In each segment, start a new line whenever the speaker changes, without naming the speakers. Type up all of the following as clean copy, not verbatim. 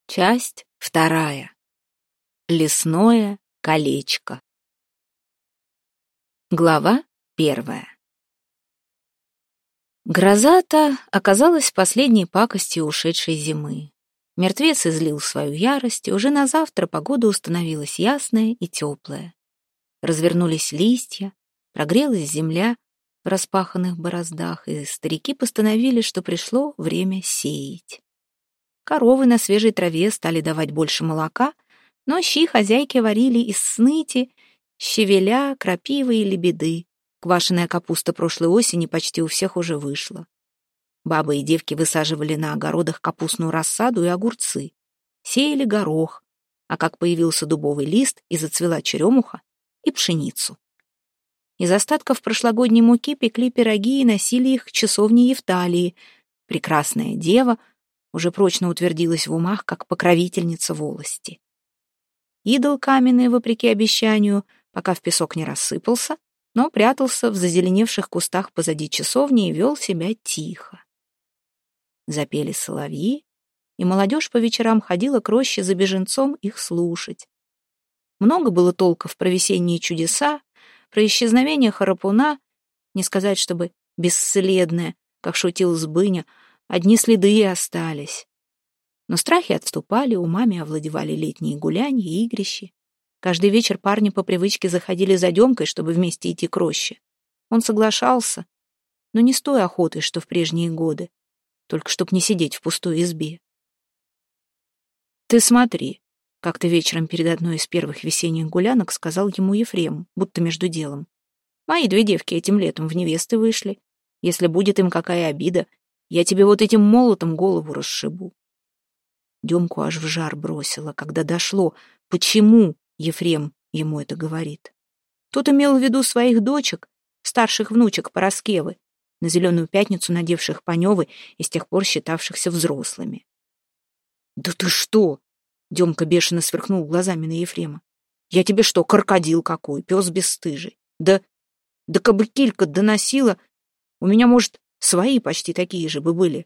Часть вторая. Лесное колечко. Глава первая. Гроза-то оказалась последней пакостью ушедшей зимы. Мертвец излил свою ярость, и уже на завтра погода установилась ясная и теплая. Развернулись листья, прогрелась земля в распаханных бороздах, и старики постановили, что пришло время сеять. Коровы на свежей траве стали давать больше молока, но щи хозяйки варили из сныти, щавеля, крапивы и лебеды. Квашеная капуста прошлой осени почти у всех уже вышла. Бабы и девки высаживали на огородах капустную рассаду и огурцы. Сеяли горох, а как появился дубовый лист и зацвела черемуха, и пшеницу. Из остатков прошлогодней муки пекли пироги и носили их к часовне Евталии. Прекрасная дева уже прочно утвердилась в умах как покровительница волости. Идол каменный, вопреки обещанию, пока в песок не рассыпался, но прятался в зазеленевших кустах позади часовни и вел себя тихо. Запели соловьи, и молодежь по вечерам ходила к роще за беженцом их слушать. Много было толков про весенние чудеса, про исчезновение Харапуна, не сказать, чтобы бесследное, как шутил Збыня, одни следы и остались. Но страхи отступали, умами овладевали летние гулянья и игрищи. Каждый вечер парни по привычке заходили за Демкой, чтобы вместе идти к роще. Он соглашался, но не с той охотой, что в прежние годы, только чтоб не сидеть в пустой избе. «Ты смотри», — как-то вечером перед одной из первых весенних гулянок сказал ему Ефрем, будто между делом. «Мои две девки этим летом в невесты вышли. Если будет им какая обида, я тебе вот этим молотом голову расшибу». Демку аж в жар бросило, когда дошло, почему Ефрем ему это говорит. Тот имел в виду своих дочек, старших внучек Пороскевы, на Зеленую Пятницу надевших паневы и с тех пор считавшихся взрослыми. «Да ты что?» — Демка бешено сверкнул глазами на Ефрема. «Я тебе что, крокодил какой, пес бесстыжий? Да кабы килька доносила, у меня, может, свои почти такие же бы были».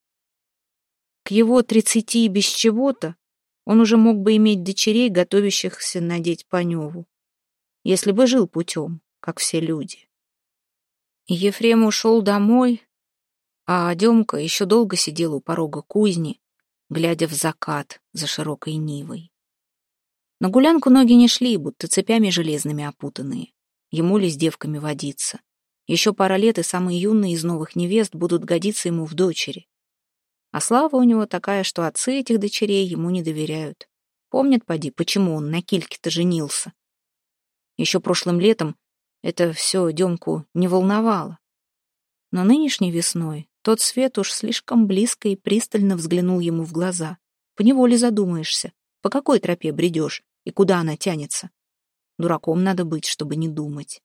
К его 30 без чего-то он уже мог бы иметь дочерей, готовящихся надеть паневу, если бы жил путем, как все люди. И Ефрем ушел домой, а Демка еще долго сидел у порога кузни, глядя в закат за широкой нивой. На гулянку ноги не шли, будто цепями железными опутанные. Ему ли с девками водиться? Еще пара лет, и самые юные из новых невест будут годиться ему в дочери. А слава у него такая, что отцы этих дочерей ему не доверяют. Помнят, поди, почему он на Кильке-то женился. Еще прошлым летом это все Демку не волновало. Но нынешней весной тот свет уж слишком близко и пристально взглянул ему в глаза. Поневоле задумаешься, по какой тропе бредешь и куда она тянется. Дураком надо быть, чтобы не думать.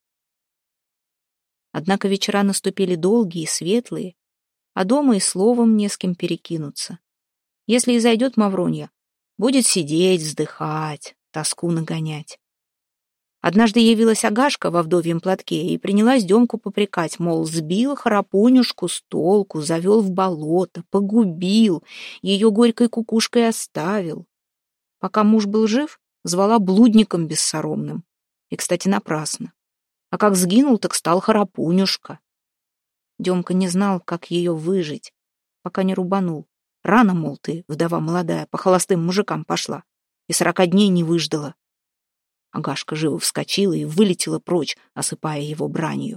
Однако вечера наступили долгие и светлые, а дома и словом не с кем перекинуться. Если и зайдет Мавронья, будет сидеть, вздыхать, тоску нагонять. Однажды явилась Агашка во вдовьем платке и принялась Демку попрекать, мол, сбил Харапунюшку с толку, завел в болото, погубил, ее горькой кукушкой оставил. Пока муж был жив, звала блудником бессоромным. И, кстати, напрасно. А как сгинул, так стал Харапунюшка. Демка не знал, как ее выжить, пока не рубанул. Рано, мол, ты, вдова молодая, по холостым мужикам пошла, и 40 дней не выждала. Агашка живо вскочила и вылетела прочь, осыпая его бранью.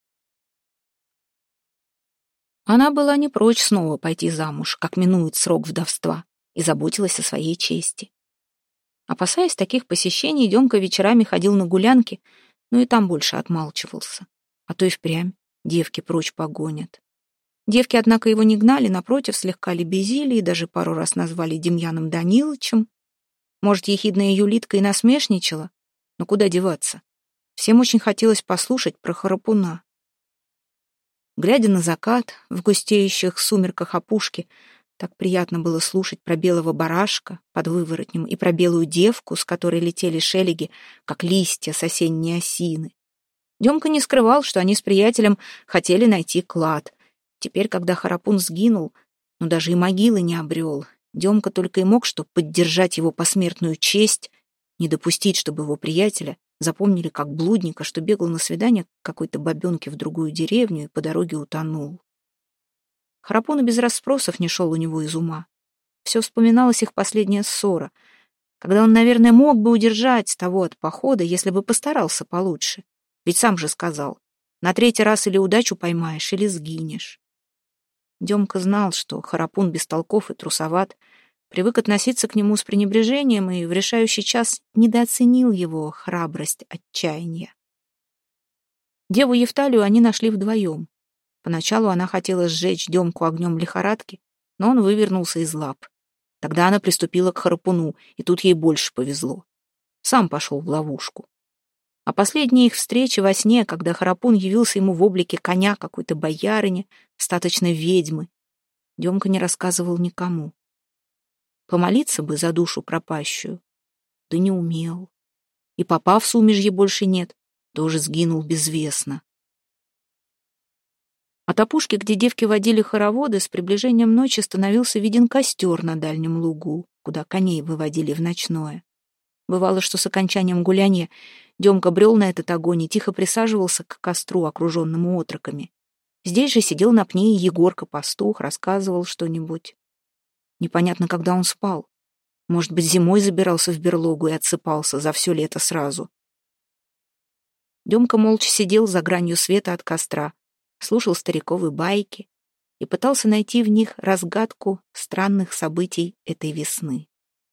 Она была не прочь снова пойти замуж, как минует срок вдовства, и заботилась о своей чести. Опасаясь таких посещений, Демка вечерами ходил на гулянки, но и там больше отмалчивался. А то и впрямь девки прочь погонят. Девки, однако, его не гнали, напротив, слегка лебезили и даже пару раз назвали Демьяном Данилычем. Может, ехидная Юлитка и насмешничала, но куда деваться? Всем очень хотелось послушать про Харапуна. Глядя на закат в густеющих сумерках опушки, так приятно было слушать про белого барашка под выворотнем и про белую девку, с которой летели шелеги, как листья с осенней осины. Демка не скрывал, что они с приятелем хотели найти клад. Теперь, когда Харапун сгинул, но даже и могилы не обрел, Демка только и мог что поддержать его посмертную честь, не допустить, чтобы его приятеля запомнили как блудника, что бегал на свидание к какой-то бабенке в другую деревню и по дороге утонул. Харапон и без расспросов не шел у него из ума. Все вспоминалась их последняя ссора, когда он, наверное, мог бы удержать того от похода, если бы постарался получше. Ведь сам же сказал, на третий раз или удачу поймаешь, или сгинешь. Демка знал, что Харапун бестолков и трусоват, привык относиться к нему с пренебрежением и в решающий час недооценил его храбрость, отчаяния. Деву Евталию они нашли вдвоем. Поначалу она хотела сжечь Демку огнем лихорадки, но он вывернулся из лап. Тогда она приступила к Харапуну, и тут ей больше повезло. Сам пошел в ловушку. А последняя их встреча во сне, когда Харапун явился ему в облике коня какой-то боярыни, статочной ведьмы, Демка не рассказывал никому. Помолиться бы за душу пропащую, да не умел. И попа в сумежье больше нет, тоже сгинул безвестно. От опушки, где девки водили хороводы, с приближением ночи становился виден костер на дальнем лугу, куда коней выводили в ночное. Бывало, что с окончанием гулянья Демка брел на этот огонь и тихо присаживался к костру, окруженному отроками. Здесь же сидел на пне и Егорка-пастух, рассказывал что-нибудь. Непонятно, когда он спал. Может быть, зимой забирался в берлогу и отсыпался за все лето сразу. Демка молча сидел за гранью света от костра, слушал стариковые байки и пытался найти в них разгадку странных событий этой весны.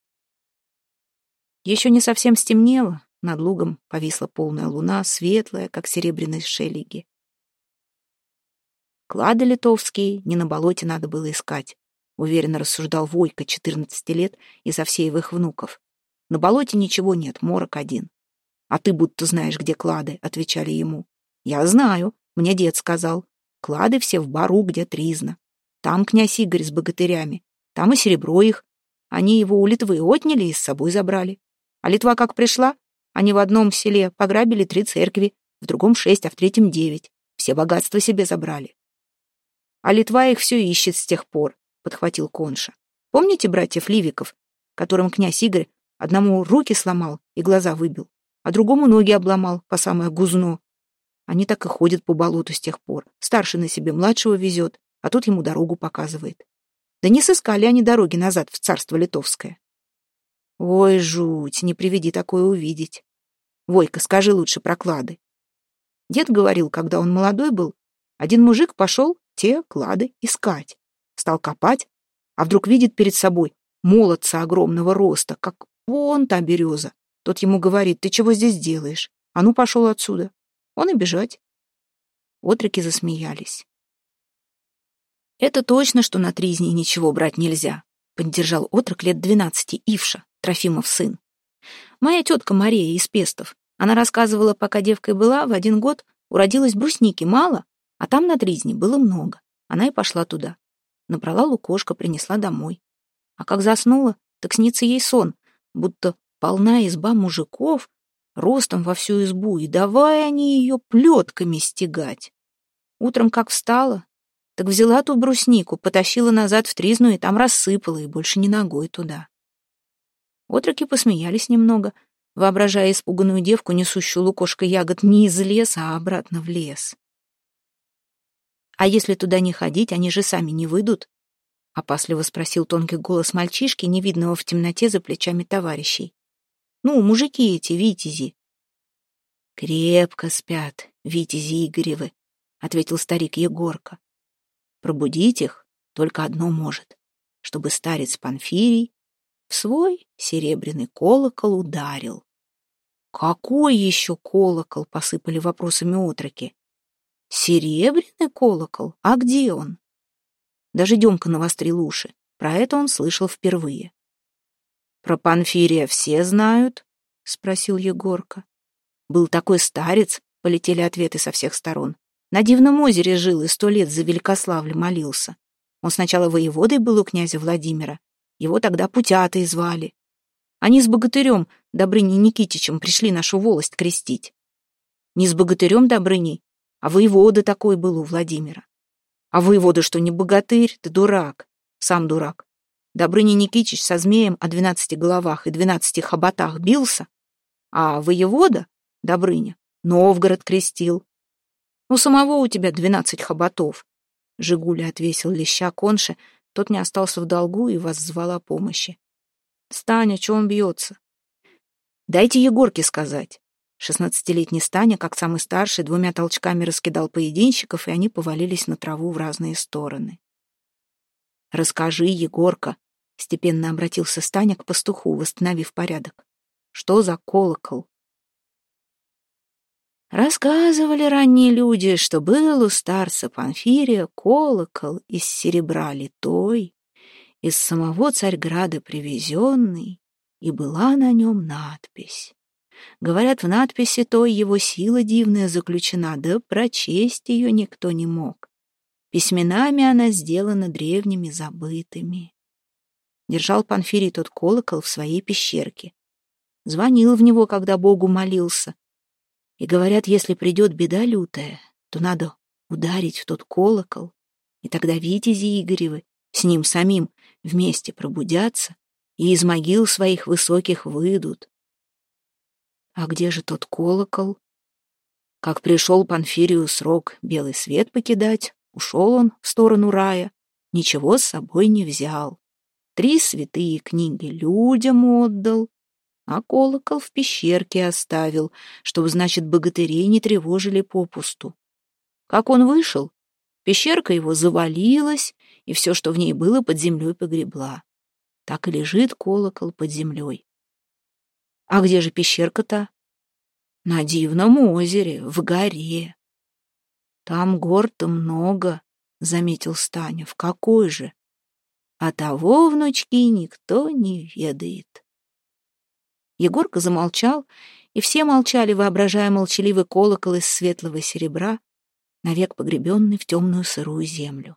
Еще не совсем стемнело, над лугом повисла полная луна, светлая, как серебряные шелеги. Клады литовские не на болоте надо было искать, уверенно рассуждал Войка, 14 лет, из Овсеевых внуков. На болоте ничего нет, морок один. А ты будто знаешь, где клады, отвечали ему. Я знаю, мне дед сказал. Клады все в бару, где тризна. Там князь Игорь с богатырями, там и серебро их. Они его у Литвы отняли и с собой забрали. А Литва как пришла, они в одном селе пограбили 3 церкви, в другом 6, а в третьем 9. Все богатства себе забрали. А Литва их все ищет с тех пор, подхватил Конша. Помните братьев Ливиков, которым князь Игорь одному руки сломал и глаза выбил, а другому ноги обломал по самое гузно? Они так и ходят по болоту с тех пор. Старший на себе младшего везет, а тот ему дорогу показывает. Да не сыскали они дороги назад в царство литовское. Ой, жуть, не приведи такое увидеть. Войка, скажи лучше про клады. Дед говорил, когда он молодой был, один мужик пошел те клады искать. Стал копать, а вдруг видит перед собой молодца огромного роста, как вон та береза. Тот ему говорит, ты чего здесь делаешь? А ну, пошел отсюда. Он и бежать. Отроки засмеялись. Это точно, что на тризне ничего брать нельзя, поддержал отрок лет 12, Ивша, Трофимов сын. Моя тетка Мария из Пестов. Она рассказывала, пока девкой была, в 1 год уродилось брусники мало, а там на тризне было много. Она и пошла туда. Набрала лукошко, принесла домой. А как заснула, так снится ей сон, будто полна изба мужиков, ростом во всю избу, и давай они ее плетками стегать. Утром как встала, так взяла ту бруснику, потащила назад в тризну и там рассыпала, и больше ни ногой туда. Отроки посмеялись немного, воображая испуганную девку, несущую лукошко ягод не из леса, а обратно в лес. «А если туда не ходить, они же сами не выйдут?» — опасливо спросил тонкий голос мальчишки, невидного в темноте за плечами товарищей. «Ну, мужики эти, витязи». «Крепко спят, витязи Игоревы», — ответил старик Егорка. «Пробудить их только одно может, чтобы старец Панфирий в свой серебряный колокол ударил». «Какой еще колокол?» — посыпали вопросами отроки. «Серебряный колокол? А где он?» Даже Демка навострил уши. Про это он слышал впервые. «Про Панфирия все знают?» — спросил Егорка. «Был такой старец», — полетели ответы со всех сторон. «На Дивном озере жил и 100 лет за Великославль молился. Он сначала воеводой был у князя Владимира. Его тогда Путятой звали. Они с богатырем Добрыней Никитичем пришли нашу волость крестить. Не с богатырем Добрыней, а воевода такой был у Владимира. А воевода что, не богатырь? Ты дурак. Сам дурак. Добрыня Никитич со змеем о 12 головах и 12 хоботах бился, а воевода, Добрыня, Новгород крестил. У самого у тебя 12 хоботов. Жигуля отвесил леща конше, тот не остался в долгу и воззвал о помощи. Станя, чё он бьется? Дайте Егорке сказать. 16-летний Станя, как самый старший, 2 толчками раскидал поединщиков, и они повалились на траву в разные стороны. «Расскажи, Егорка», — степенно обратился Станя к пастуху, восстановив порядок. «Что за колокол?» Рассказывали ранние люди, что был у старца Панфирия колокол из серебра литой, из самого Царьграда привезенный, и была на нем надпись. Говорят, в надписи той его сила дивная заключена, да прочесть ее никто не мог. Письменами она сделана древними забытыми. Держал Панфирий тот колокол в своей пещерке. Звонил в него, когда Богу молился. И говорят, если придет беда лютая, то надо ударить в тот колокол, и тогда витязи Игоревы с ним самим вместе пробудятся и из могил своих высоких выйдут. А где же тот колокол? Как пришел Панфирию срок белый свет покидать, ушел он в сторону рая, ничего с собой не взял. 3 святые книги людям отдал, а колокол в пещерке оставил, чтобы, значит, богатырей не тревожили попусту. Как он вышел, пещерка его завалилась, и все, что в ней было, под землей погребла. Так и лежит колокол под землей. А где же пещерка-то? На Дивном озере, в горе. Там гор-то много, заметил Станя. В какой же? А того, внучки, никто не ведает. Егорка замолчал, и все молчали, воображая молчаливый колокол из светлого серебра, навек погребенный в темную сырую землю.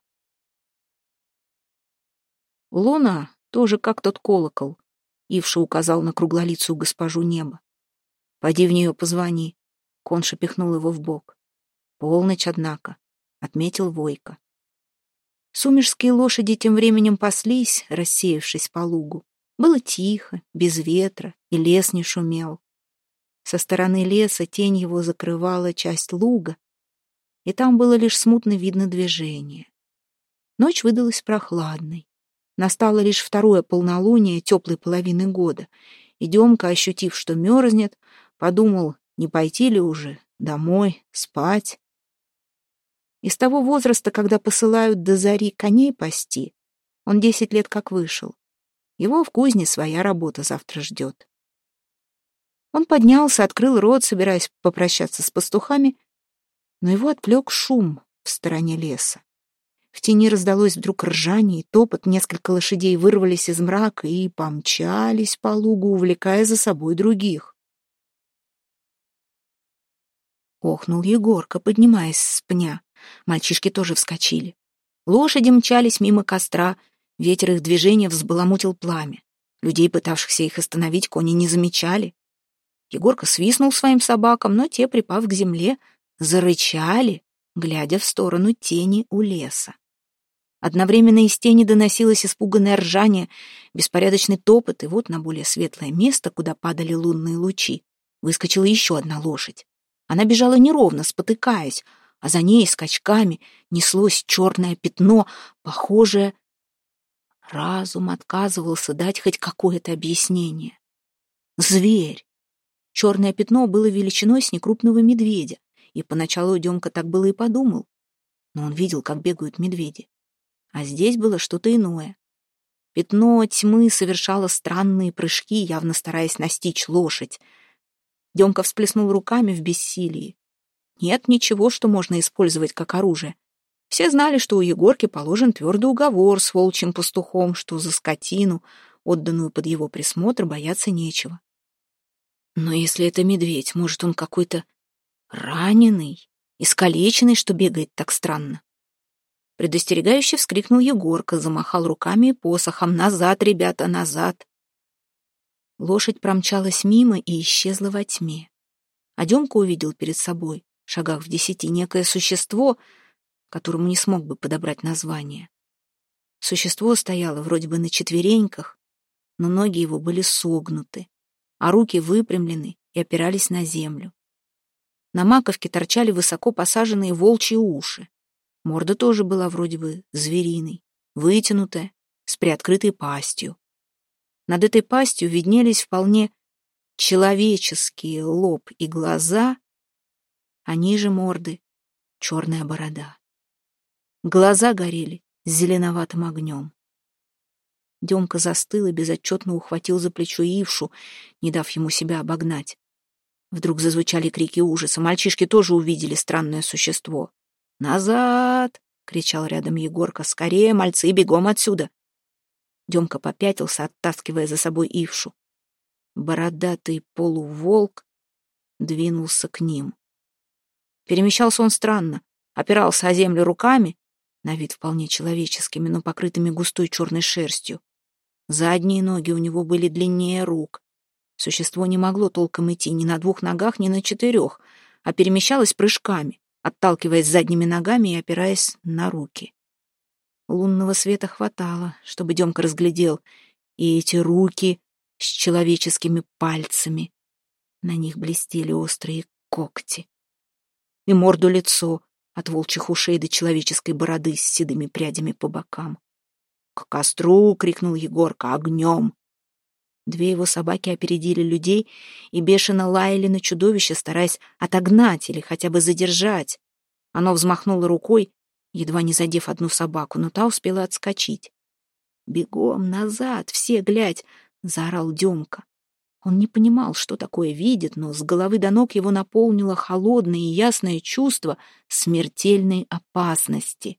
Луна тоже как тот колокол, Ивша указал на круглолицую госпожу неба. Пойди в нее позвони. Конша пихнул его в бок. Полночь, однако, отметил Войко. Сумежские лошади тем временем паслись, рассеявшись по лугу. Было тихо, без ветра, и лес не шумел. Со стороны леса тень его закрывала часть луга, и там было лишь смутно видно движение. Ночь выдалась прохладной. Настало лишь 2-е полнолуние теплой половины года, и Демка, ощутив, что мерзнет, подумал, не пойти ли уже домой, спать. Из того возраста, когда посылают до зари коней пасти, он 10 лет как вышел. Его в кузне своя работа завтра ждет. Он поднялся, открыл рот, собираясь попрощаться с пастухами, но его отвлек шум в стороне леса. В тени раздалось вдруг ржание и топот, несколько лошадей вырвались из мрака и помчались по лугу, увлекая за собой других. Охнул Егорка, поднимаясь с пня. Мальчишки тоже вскочили. Лошади мчались мимо костра, ветер их движения взбаламутил пламя. Людей, пытавшихся их остановить, кони не замечали. Егорка свистнул своим собакам, но те, припав к земле, зарычали, глядя в сторону тени у леса. Одновременно из тени доносилось испуганное ржание, беспорядочный топот, и вот на более светлое место, куда падали лунные лучи, выскочила еще одна лошадь. Она бежала неровно, спотыкаясь, а за ней скачками неслось черное пятно, похожее... Разум отказывался дать хоть какое-то объяснение. Зверь! Черное пятно было величиной с некрупного медведя, и поначалу Демка так было и подумал, но он видел, как бегают медведи. А здесь было что-то иное. Пятно тьмы совершало странные прыжки, явно стараясь настичь лошадь. Демка всплеснул руками в бессилии. Нет ничего, что можно использовать как оружие. Все знали, что у Егорки положен твердый уговор с волчьим пастухом, что за скотину, отданную под его присмотр, бояться нечего. Но если это медведь, может, он какой-то раненый, искалеченный, что бегает так странно? Предостерегающе вскрикнул Егорка, замахал руками и посохом. «Назад, ребята, назад!» Лошадь промчалась мимо и исчезла во тьме. А Демка увидел перед собой, в шагах в 10, некое существо, которому не смог бы подобрать название. Существо стояло вроде бы на четвереньках, но ноги его были согнуты, а руки выпрямлены и опирались на землю. На маковке торчали высоко посаженные волчьи уши. Морда тоже была вроде бы звериной, вытянутая, с приоткрытой пастью. Над этой пастью виднелись вполне человеческие лоб и глаза, а ниже морды — черная борода. Глаза горели зеленоватым огнем. Демка застыл и безотчетно ухватил за плечо Ившу, не дав ему себя обогнать. Вдруг зазвучали крики ужаса. Мальчишки тоже увидели странное существо. «Назад!» — кричал рядом Егорка. «Скорее, мальцы, бегом отсюда!» Демка попятился, оттаскивая за собой Ившу. Бородатый полуволк двинулся к ним. Перемещался он странно, опирался о землю руками, на вид вполне человеческими, но покрытыми густой черной шерстью. Задние ноги у него были длиннее рук. Существо не могло толком идти ни на 2 ногах, ни на 4, а перемещалось прыжками, отталкиваясь задними ногами и опираясь на руки. Лунного света хватало, чтобы Демка разглядел и эти руки с человеческими пальцами. На них блестели острые когти. И морду-лицо от волчьих ушей до человеческой бороды с седыми прядями по бокам. «К костру!» — крикнул Егорка. «Огнем!» 2 его собаки опередили людей и бешено лаяли на чудовище, стараясь отогнать или хотя бы задержать. Оно взмахнуло рукой, едва не задев одну собаку, но та успела отскочить. «Бегом назад, все глядь!» — заорал Демка. Он не понимал, что такое видит, но с головы до ног его наполнило холодное и ясное чувство смертельной опасности.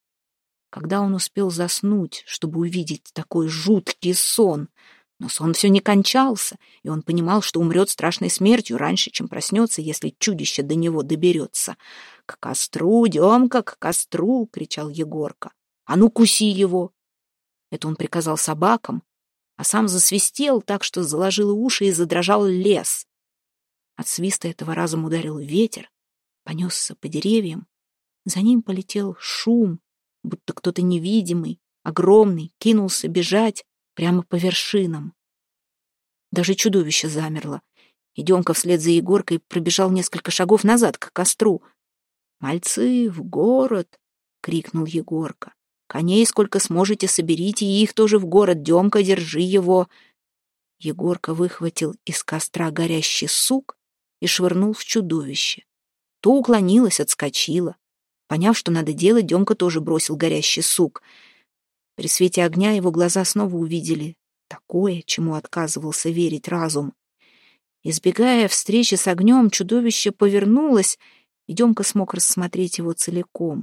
Когда он успел заснуть, чтобы увидеть такой жуткий сон, но сон все не кончался, и он понимал, что умрет страшной смертью раньше, чем проснется, если чудище до него доберется. «К костру, Демка, к костру!» — кричал Егорка. «А ну, куси его!» Это он приказал собакам, а сам засвистел так, что заложило уши и задрожал лес. От свиста этого разом ударил ветер, понесся по деревьям. За ним полетел шум, будто кто-то невидимый, огромный, кинулся бежать прямо по вершинам. Даже чудовище замерло, и Демка вслед за Егоркой пробежал несколько шагов назад к костру. «Мальцы, в город!» — крикнул Егорка. «Коней сколько сможете соберите, и их тоже в город. Демка, держи его!» Егорка выхватил из костра горящий сук и швырнул в чудовище. То уклонилось, отскочило. Поняв, что надо делать, Демка тоже бросил горящий сук. При свете огня его глаза снова увидели такое, чему отказывался верить разум. Избегая встречи с огнем, чудовище повернулось, и Демка смог рассмотреть его целиком.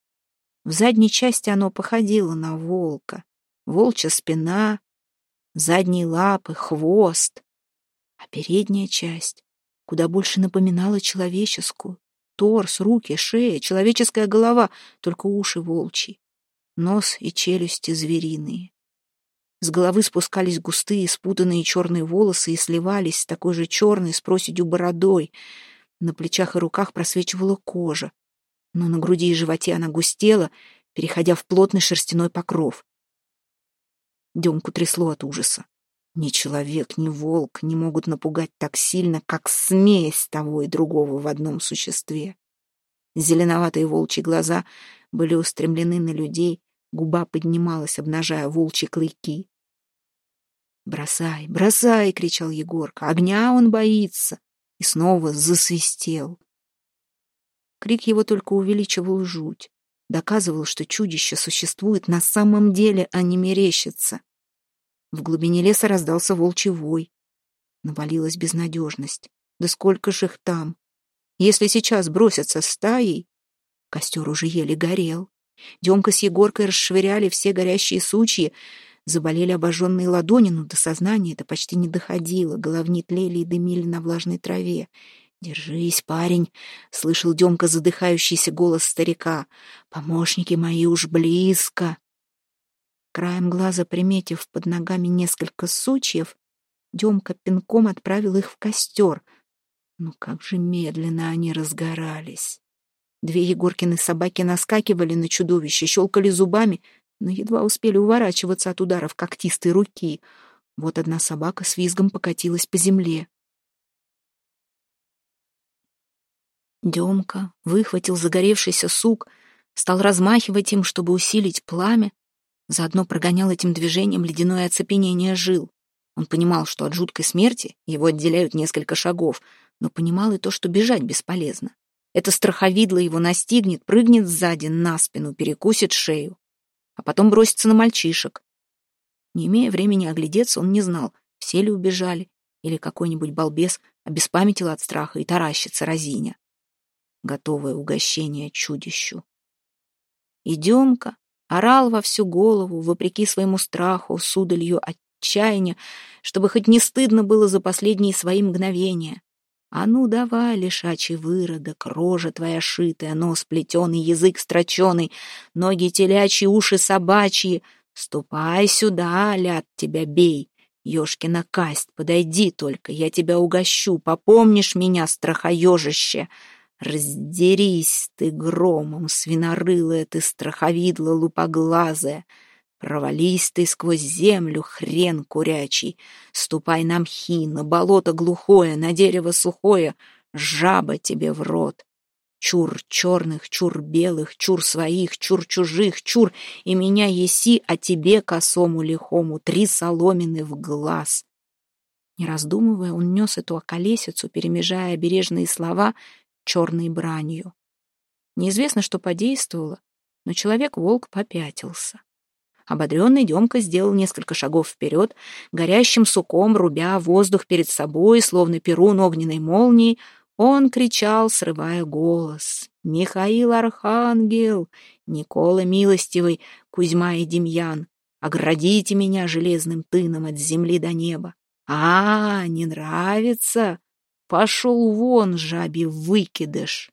В задней части оно походило на волка. Волчья спина, задние лапы, хвост. А передняя часть куда больше напоминала человеческую. Торс, руки, шея, человеческая голова, только уши волчьи. Нос и челюсти звериные. С головы спускались густые, спутанные черные волосы и сливались с такой же черной с проседью бородой. На плечах и руках просвечивала кожа, но на груди и животе она густела, переходя в плотный шерстяной покров. Демку трясло от ужаса. Ни человек, ни волк не могут напугать так сильно, как смесь того и другого в одном существе. Зеленоватые волчьи глаза были устремлены на людей, губа поднималась, обнажая волчьи клыки. «Бросай, бросай!» — кричал Егорка. «Огня он боится!» И снова засвистел. Крик его только увеличивал жуть, доказывал, что чудище существует на самом деле, а не мерещится. В глубине леса раздался волчий вой. Навалилась безнадежность. Да сколько ж их там! Если сейчас бросятся стаей... Костер уже еле горел. Демка с Егоркой расшвыряли все горящие сучья, заболели обожженные ладони, но до сознания это почти не доходило. Головни тлели и дымили на влажной траве. «Держись, парень!» — слышал Демка задыхающийся голос старика. «Помощники мои уж близко!» Краем глаза, приметив под ногами несколько сучьев, Демка пинком отправил их в костер. Но как же медленно они разгорались. 2 Егоркины собаки наскакивали на чудовище, щелкали зубами, но едва успели уворачиваться от ударов когтистой руки. Вот одна собака с визгом покатилась по земле. Демка выхватил загоревшийся сук, стал размахивать им, чтобы усилить пламя, заодно прогонял этим движением ледяное оцепенение жил. Он понимал, что от жуткой смерти его отделяют несколько шагов, но понимал и то, что бежать бесполезно. Это страховидло его настигнет, прыгнет сзади на спину, перекусит шею, а потом бросится на мальчишек. Не имея времени оглядеться, он не знал, все ли убежали, или какой-нибудь балбес обеспамятил от страха и таращится разиня. Готовое угощение чудищу. И Демка орал во всю голову, вопреки своему страху, с удалью отчаяния, чтобы хоть не стыдно было за последние свои мгновения. А ну давай, лишачий выродок, рожа твоя шитая, нос плетеный, язык строченый, ноги телячьи, уши собачьи. Ступай сюда, ляд тебя бей. Ёшкина касть, подойди только, я тебя угощу, попомнишь меня, страхоежище? Раздерись ты громом, свинорылая ты, страховидло лупоглазая. Провались ты сквозь землю, хрен курячий. Ступай на мхи, на болото глухое, на дерево сухое, жаба тебе в рот. Чур черных, чур белых, чур своих, чур чужих, чур, и меня еси, а тебе, косому лихому, 3 соломины в глаз. Не раздумывая, он нес эту околесицу, перемежая обережные слова черной бранью. Неизвестно, что подействовало, но человек-волк попятился. Ободренный Демка сделал несколько шагов вперед, горящим суком рубя воздух перед собой, словно перун огненной молнии, он кричал, срывая голос: «Михаил Архангел, Никола Милостивый, Кузьма и Демьян, оградите меня железным тыном от земли до неба! А, не нравится? Пошел вон, жабий выкидыш!»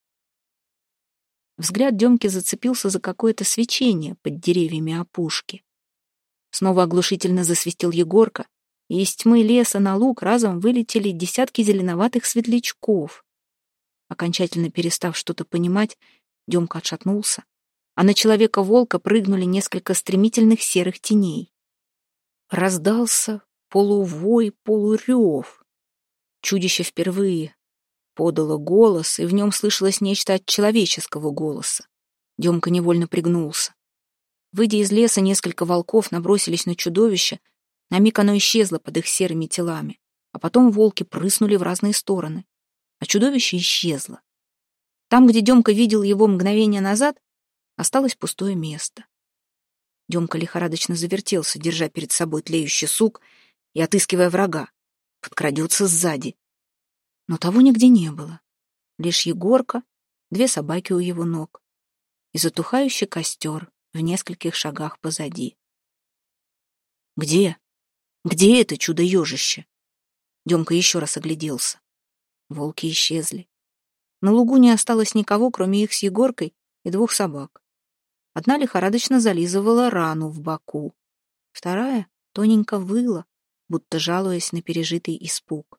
Взгляд Демки зацепился за какое-то свечение под деревьями опушки. Снова оглушительно засвистел Егорка, и из тьмы леса на луг разом вылетели десятки зеленоватых светлячков. Окончательно перестав что-то понимать, Демка отшатнулся, а на человека-волка прыгнули несколько стремительных серых теней. Раздался полувой, полурев. Чудище впервые подало голос, и в нем слышалось нечто от человеческого голоса. Демка невольно пригнулся. Выйдя из леса, несколько волков набросились на чудовище. На миг оно исчезло под их серыми телами, а потом волки прыснули в разные стороны, а чудовище исчезло. Там, где Демка видел его мгновение назад, осталось пустое место. Демка лихорадочно завертелся, держа перед собой тлеющий сук и отыскивая врага. Подкрадется сзади. Но того нигде не было. Лишь Егорка, 2 собаки у его ног и затухающий костер в нескольких шагах позади. Где? Где это чудо-ежище? Демка еще раз огляделся. Волки исчезли. На лугу не осталось никого, кроме их с Егоркой и 2 собак. Одна лихорадочно зализывала рану в боку. Вторая тоненько выла, будто жалуясь на пережитый испуг.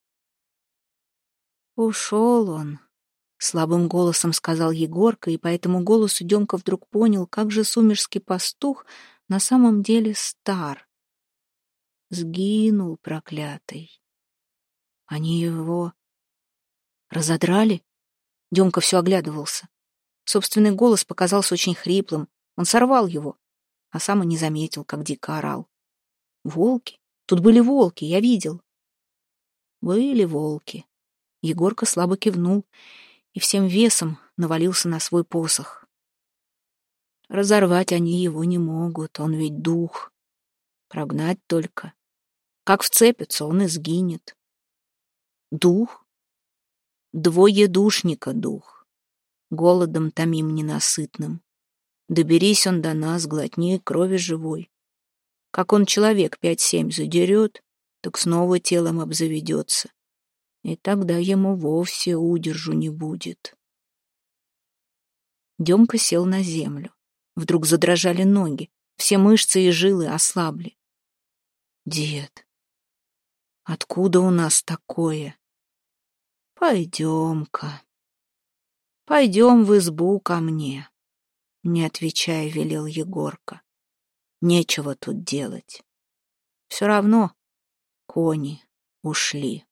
«Ушел он», — слабым голосом сказал Егорка, и по этому голосу Демка вдруг понял, как же сумерский пастух на самом деле стар. Сгинул, проклятый. Они его разодрали? Демка все оглядывался. Собственный голос показался очень хриплым. Он сорвал его, а сам и не заметил, как дико орал. Волки? Тут были волки, я видел. Были волки. Егорка слабо кивнул и всем весом навалился на свой посох. Разорвать они его не могут, он ведь дух. Прогнать только. Как вцепится, он и сгинет. Дух? Двоедушника дух. Голодом томим ненасытным. Доберись он до нас, глотни крови живой. Как он человек 5-7 задерет, так снова телом обзаведется. И тогда ему вовсе удержу не будет. Демка сел на землю. Вдруг задрожали ноги, все мышцы и жилы ослабли. Дед, откуда у нас такое? Пойдем-ка. Пойдем в избу ко мне. Не отвечая, велел Егорка. Нечего тут делать. Все равно кони ушли.